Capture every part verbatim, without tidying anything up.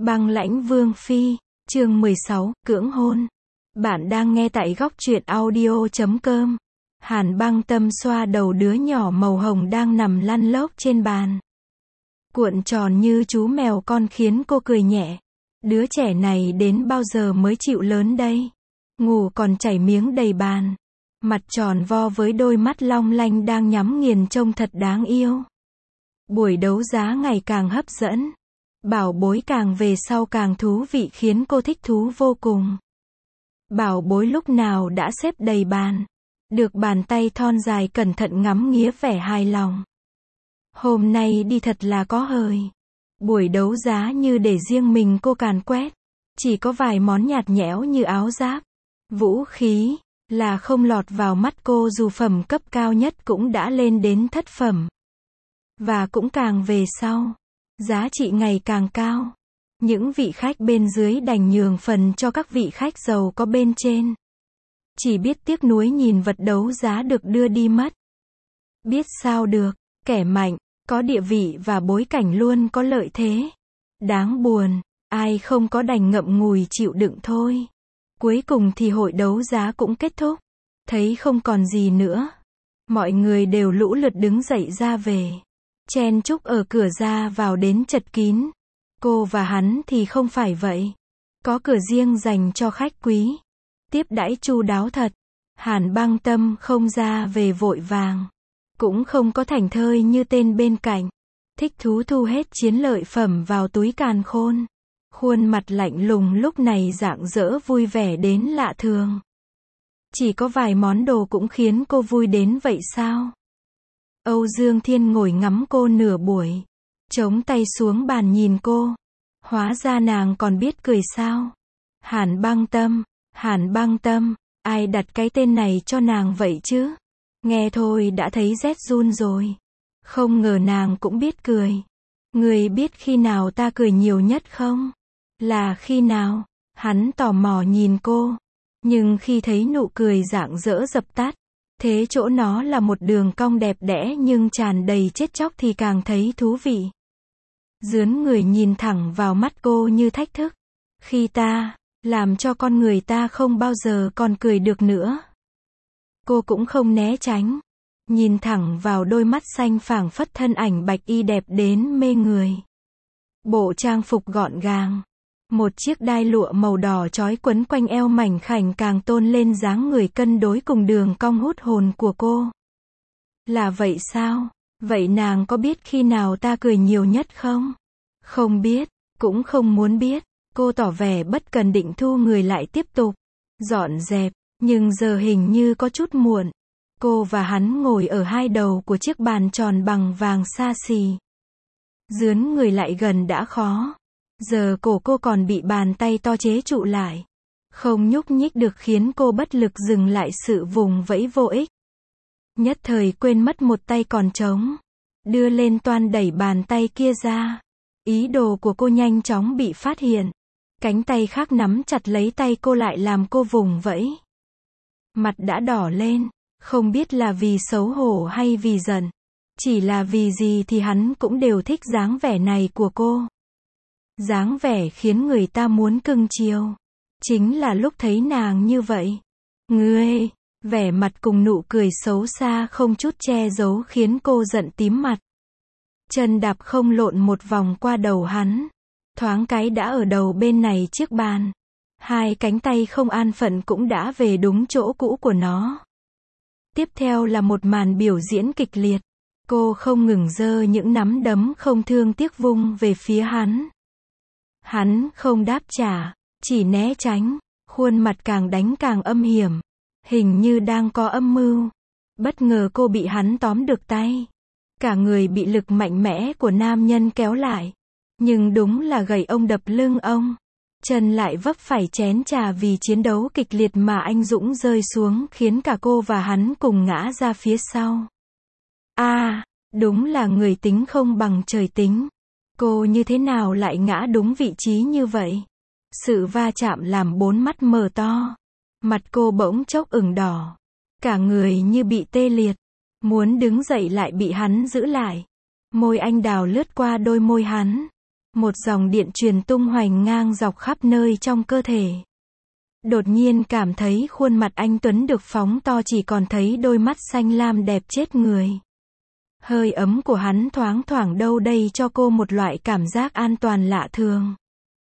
Băng lãnh vương phi, chương mười sáu, cưỡng hôn. Bạn đang nghe tại góc truyện audio chấm com. Hàn Băng Tâm xoa đầu đứa nhỏ màu hồng đang nằm lăn lóc trên bàn. Cuộn tròn như chú mèo con khiến cô cười nhẹ. Đứa trẻ này đến bao giờ mới chịu lớn đây? Ngủ còn chảy miếng đầy bàn. Mặt tròn vo với đôi mắt long lanh đang nhắm nghiền trông thật đáng yêu. Buổi đấu giá ngày càng hấp dẫn. Bảo bối càng về sau càng thú vị khiến cô thích thú vô cùng. Bảo bối lúc nào đã xếp đầy bàn. Được bàn tay thon dài cẩn thận ngắm nghía vẻ hài lòng. Hôm nay đi thật là có hời. Buổi đấu giá như để riêng mình cô càn quét. Chỉ có vài món nhạt nhẽo như áo giáp, vũ khí, là không lọt vào mắt cô dù phẩm cấp cao nhất cũng đã lên đến thất phẩm. Và cũng càng về sau, giá trị ngày càng cao. Những vị khách bên dưới đành nhường phần cho các vị khách giàu có bên trên. Chỉ biết tiếc nuối nhìn vật đấu giá được đưa đi mất. Biết sao được, kẻ mạnh, có địa vị và bối cảnh luôn có lợi thế. Đáng buồn, ai không có đành ngậm ngùi chịu đựng thôi. Cuối cùng thì hội đấu giá cũng kết thúc. Thấy không còn gì nữa. Mọi người đều lũ lượt đứng dậy ra về. Chen chúc ở cửa ra vào đến chật kín. Cô và hắn thì không phải vậy. Có cửa riêng dành cho khách quý. Tiếp đãi chu đáo thật. Hàn Băng Tâm không ra về vội vàng. Cũng không có thảnh thơi như tên bên cạnh. Thích thú thu hết chiến lợi phẩm vào túi càn khôn. Khuôn mặt lạnh lùng lúc này rạng rỡ vui vẻ đến lạ thường. Chỉ có vài món đồ cũng khiến cô vui đến vậy sao? Âu Dương Thiên ngồi ngắm cô nửa buổi. Chống tay xuống bàn nhìn cô. Hóa ra nàng còn biết cười sao? Hàn Băng Tâm, Hàn Băng Tâm, ai đặt cái tên này cho nàng vậy chứ? Nghe thôi đã thấy rét run rồi. Không ngờ nàng cũng biết cười. Người biết khi nào ta cười nhiều nhất không? Là khi nào? Hắn tò mò nhìn cô. Nhưng khi thấy nụ cười rạng rỡ dập tắt, thế chỗ nó là một đường cong đẹp đẽ nhưng tràn đầy chết chóc thì càng thấy thú vị. Dướn người nhìn thẳng vào mắt cô như thách thức. Khi ta, làm cho con người ta không bao giờ còn cười được nữa. Cô cũng không né tránh. Nhìn thẳng vào đôi mắt xanh phảng phất thân ảnh bạch y đẹp đến mê người. Bộ trang phục gọn gàng. Một chiếc đai lụa màu đỏ trói quấn quanh eo mảnh khảnh càng tôn lên dáng người cân đối cùng đường cong hút hồn của cô. Là vậy sao? Vậy nàng có biết khi nào ta cười nhiều nhất không? Không biết, cũng không muốn biết. Cô tỏ vẻ bất cần định thu người lại tiếp tục dọn dẹp, nhưng giờ hình như có chút muộn. Cô và hắn ngồi ở hai đầu của chiếc bàn tròn bằng vàng xa xỉ. Dướn người lại gần đã khó. Giờ cổ cô còn bị bàn tay to chế trụ lại. Không nhúc nhích được khiến cô bất lực dừng lại sự vùng vẫy vô ích. Nhất thời quên mất một tay còn trống. Đưa lên toan đẩy bàn tay kia ra. Ý đồ của cô nhanh chóng bị phát hiện. Cánh tay khác nắm chặt lấy tay cô lại làm cô vùng vẫy. Mặt đã đỏ lên. Không biết là vì xấu hổ hay vì giận. Chỉ là vì gì thì hắn cũng đều thích dáng vẻ này của cô. Dáng vẻ khiến người ta muốn cưng chiều. Chính là lúc thấy nàng như vậy. Ngươi, vẻ mặt cùng nụ cười xấu xa không chút che giấu khiến cô giận tím mặt. Chân đạp không lộn một vòng qua đầu hắn. Thoáng cái đã ở đầu bên này chiếc bàn. Hai cánh tay không an phận cũng đã về đúng chỗ cũ của nó. Tiếp theo là một màn biểu diễn kịch liệt. Cô không ngừng giơ những nắm đấm không thương tiếc vung về phía hắn. Hắn không đáp trả, chỉ né tránh, khuôn mặt càng đánh càng âm hiểm. Hình như đang có âm mưu. Bất ngờ cô bị hắn tóm được tay. Cả người bị lực mạnh mẽ của nam nhân kéo lại. Nhưng đúng là gậy ông đập lưng ông. Chân lại vấp phải chén trà vì chiến đấu kịch liệt mà anh dũng rơi xuống khiến cả cô và hắn cùng ngã ra phía sau. A, à, đúng là người tính không bằng trời tính. Cô như thế nào lại ngã đúng vị trí như vậy? Sự va chạm làm bốn mắt mở to. Mặt cô bỗng chốc ửng đỏ. Cả người như bị tê liệt. Muốn đứng dậy lại bị hắn giữ lại. Môi anh đào lướt qua đôi môi hắn. Một dòng điện truyền tung hoành ngang dọc khắp nơi trong cơ thể. Đột nhiên cảm thấy khuôn mặt anh Tuấn được phóng to, chỉ còn thấy đôi mắt xanh lam đẹp chết người. Hơi ấm của hắn thoáng thoảng đâu đây cho cô một loại cảm giác an toàn lạ thường.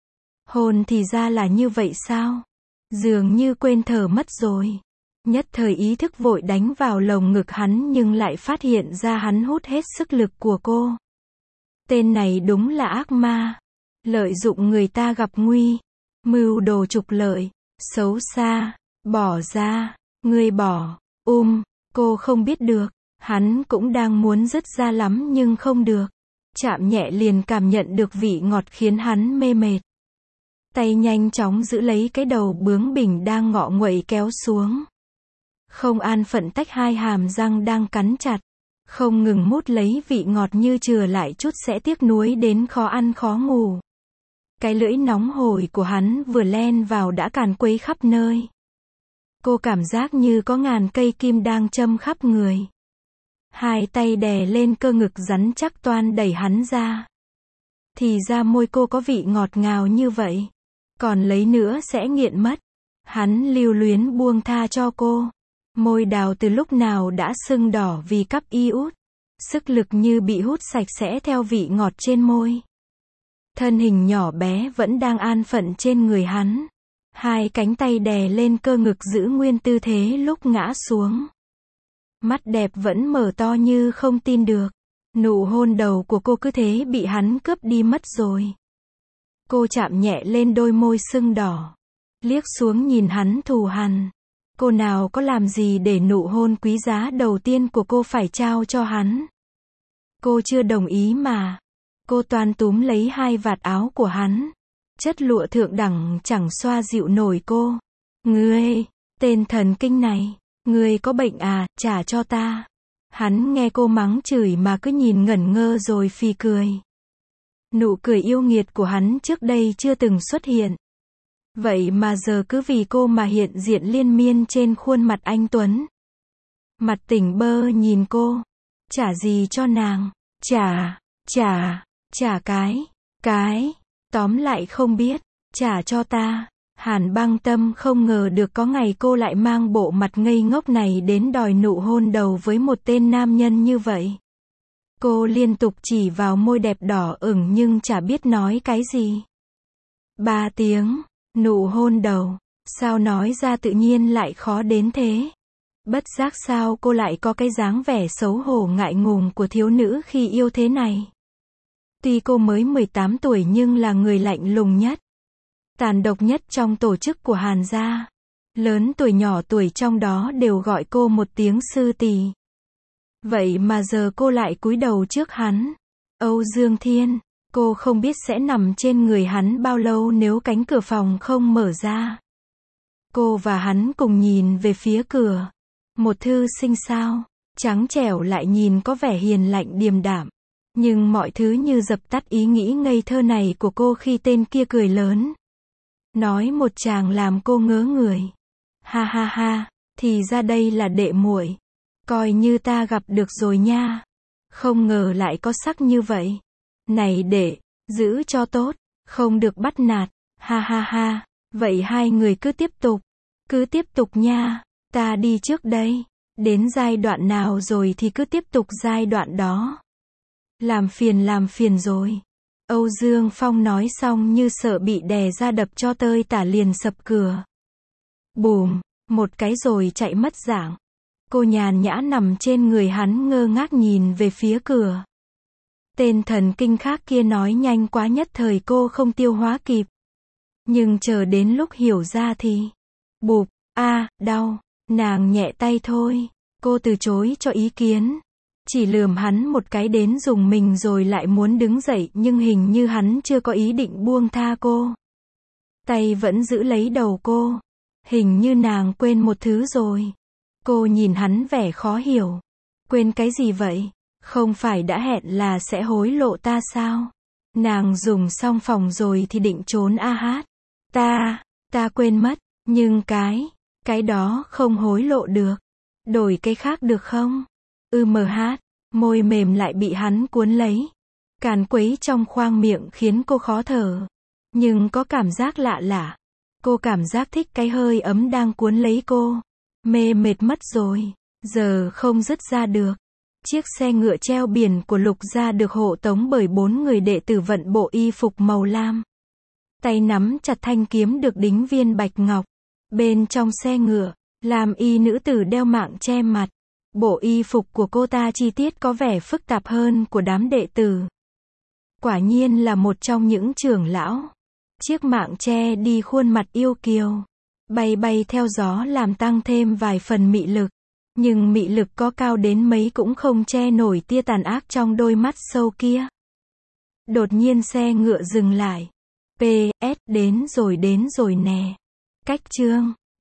Hôn thì ra là như vậy sao? Dường như quên thở mất rồi. Nhất thời ý thức vội đánh vào lồng ngực hắn, nhưng lại phát hiện ra hắn hút hết sức lực của cô. Tên này đúng là ác ma. Lợi dụng người ta gặp nguy. Mưu đồ trục lợi. Xấu xa. Bỏ ra. Ngươi bỏ. Um. Cô không biết được. Hắn cũng đang muốn dứt ra lắm nhưng không được. Chạm nhẹ liền cảm nhận được vị ngọt khiến hắn mê mệt. Tay nhanh chóng giữ lấy cái đầu bướng bỉnh đang ngọ nguậy kéo xuống. Không an phận tách hai hàm răng đang cắn chặt. Không ngừng mút lấy vị ngọt như chừa lại chút sẽ tiếc nuối đến khó ăn khó ngủ. Cái lưỡi nóng hổi của hắn vừa len vào đã càn quấy khắp nơi. Cô cảm giác như có ngàn cây kim đang châm khắp người. Hai tay đè lên cơ ngực rắn chắc toan đẩy hắn ra. Thì ra môi cô có vị ngọt ngào như vậy. Còn lấy nữa sẽ nghiện mất. Hắn lưu luyến buông tha cho cô. Môi đào từ lúc nào đã sưng đỏ vì cắp iốt. Sức lực như bị hút sạch sẽ theo vị ngọt trên môi. Thân hình nhỏ bé vẫn đang an phận trên người hắn. Hai cánh tay đè lên cơ ngực giữ nguyên tư thế lúc ngã xuống. Mắt đẹp vẫn mở to như không tin được. Nụ hôn đầu của cô cứ thế bị hắn cướp đi mất rồi. Cô chạm nhẹ lên đôi môi sưng đỏ. Liếc xuống nhìn hắn thù hằn. Cô nào có làm gì để nụ hôn quý giá đầu tiên của cô phải trao cho hắn. Cô chưa đồng ý mà. Cô toan túm lấy hai vạt áo của hắn. Chất lụa thượng đẳng chẳng xoa dịu nổi cô. Ngươi, tên thần kinh này, ngươi có bệnh à, trả cho ta. Hắn nghe cô mắng chửi mà cứ nhìn ngẩn ngơ rồi phì cười. Nụ cười yêu nghiệt của hắn trước đây chưa từng xuất hiện. Vậy mà giờ cứ vì cô mà hiện diện liên miên trên khuôn mặt anh Tuấn. Mặt tỉnh bơ nhìn cô. Trả gì cho nàng? Trả, trả, trả cái, cái. Tóm lại không biết. Trả cho ta. Hàn Băng Tâm không ngờ được có ngày cô lại mang bộ mặt ngây ngốc này đến đòi nụ hôn đầu với một tên nam nhân như vậy. Cô liên tục chỉ vào môi đẹp đỏ ửng nhưng chả biết nói cái gì. Ba tiếng. Nụ hôn đầu. Sao nói ra tự nhiên lại khó đến thế? Bất giác sao cô lại có cái dáng vẻ xấu hổ ngại ngùng của thiếu nữ khi yêu thế này? Tuy cô mới mười tám tuổi nhưng là người lạnh lùng nhất, tàn độc nhất trong tổ chức của Hàn gia. Lớn tuổi nhỏ tuổi trong đó đều gọi cô một tiếng sư tỷ. Vậy mà giờ cô lại cúi đầu trước hắn. Âu Dương Thiên, cô không biết sẽ nằm trên người hắn bao lâu nếu cánh cửa phòng không mở ra. Cô và hắn cùng nhìn về phía cửa. Một thư sinh sao, trắng trẻo lại nhìn có vẻ hiền lạnh điềm đạm. Nhưng mọi thứ như dập tắt ý nghĩ ngây thơ này của cô khi tên kia cười lớn. Nói một tràng làm cô ngớ người. Ha ha ha, thì ra đây là đệ muội. Coi như ta gặp được rồi nha. Không ngờ lại có sắc như vậy. Này đệ, giữ cho tốt, không được bắt nạt. Ha ha ha, vậy hai người cứ tiếp tục. Cứ tiếp tục nha, ta đi trước đây. Đến giai đoạn nào rồi thì cứ tiếp tục giai đoạn đó. Làm phiền làm phiền rồi. Âu Dương Phong nói xong như sợ bị đè ra đập cho tơi tả liền sập cửa. Bùm, một cái rồi chạy mất dạng. Cô nhàn nhã nằm trên người hắn ngơ ngác nhìn về phía cửa. Tên thần kinh khác kia nói nhanh quá nhất thời cô không tiêu hóa kịp. Nhưng chờ đến lúc hiểu ra thì... Bụp, a, đau, nàng nhẹ tay thôi. Cô từ chối cho ý kiến. Chỉ lườm hắn một cái đến dùng mình rồi lại muốn đứng dậy nhưng hình như hắn chưa có ý định buông tha cô. Tay vẫn giữ lấy đầu cô. Hình như nàng quên một thứ rồi. Cô nhìn hắn vẻ khó hiểu. Quên cái gì vậy? Không phải đã hẹn là sẽ hối lộ ta sao? Nàng dùng xong phòng rồi thì định trốn a hát. Ta, ta quên mất, nhưng cái, cái đó không hối lộ được. Đổi cái khác được không? Ư mờ hát, môi mềm lại bị hắn cuốn lấy. Càn quấy trong khoang miệng khiến cô khó thở. Nhưng có cảm giác lạ lạ. Cô cảm giác thích cái hơi ấm đang cuốn lấy cô. Mê mệt mất rồi. Giờ không dứt ra được. Chiếc xe ngựa treo biển của Lục gia được hộ tống bởi bốn người đệ tử vận bộ y phục màu lam. Tay nắm chặt thanh kiếm được đính viên bạch ngọc. Bên trong xe ngựa, Lam y nữ tử đeo mạng che mặt. Bộ y phục của cô ta chi tiết có vẻ phức tạp hơn của đám đệ tử. Quả nhiên là một trong những trưởng lão. Chiếc mạng che đi khuôn mặt yêu kiều. Bay bay theo gió làm tăng thêm vài phần mị lực. Nhưng mị lực có cao đến mấy cũng không che nổi tia tàn ác trong đôi mắt sâu kia. Đột nhiên xe ngựa dừng lại. pê ét đến rồi đến rồi nè. Cách chương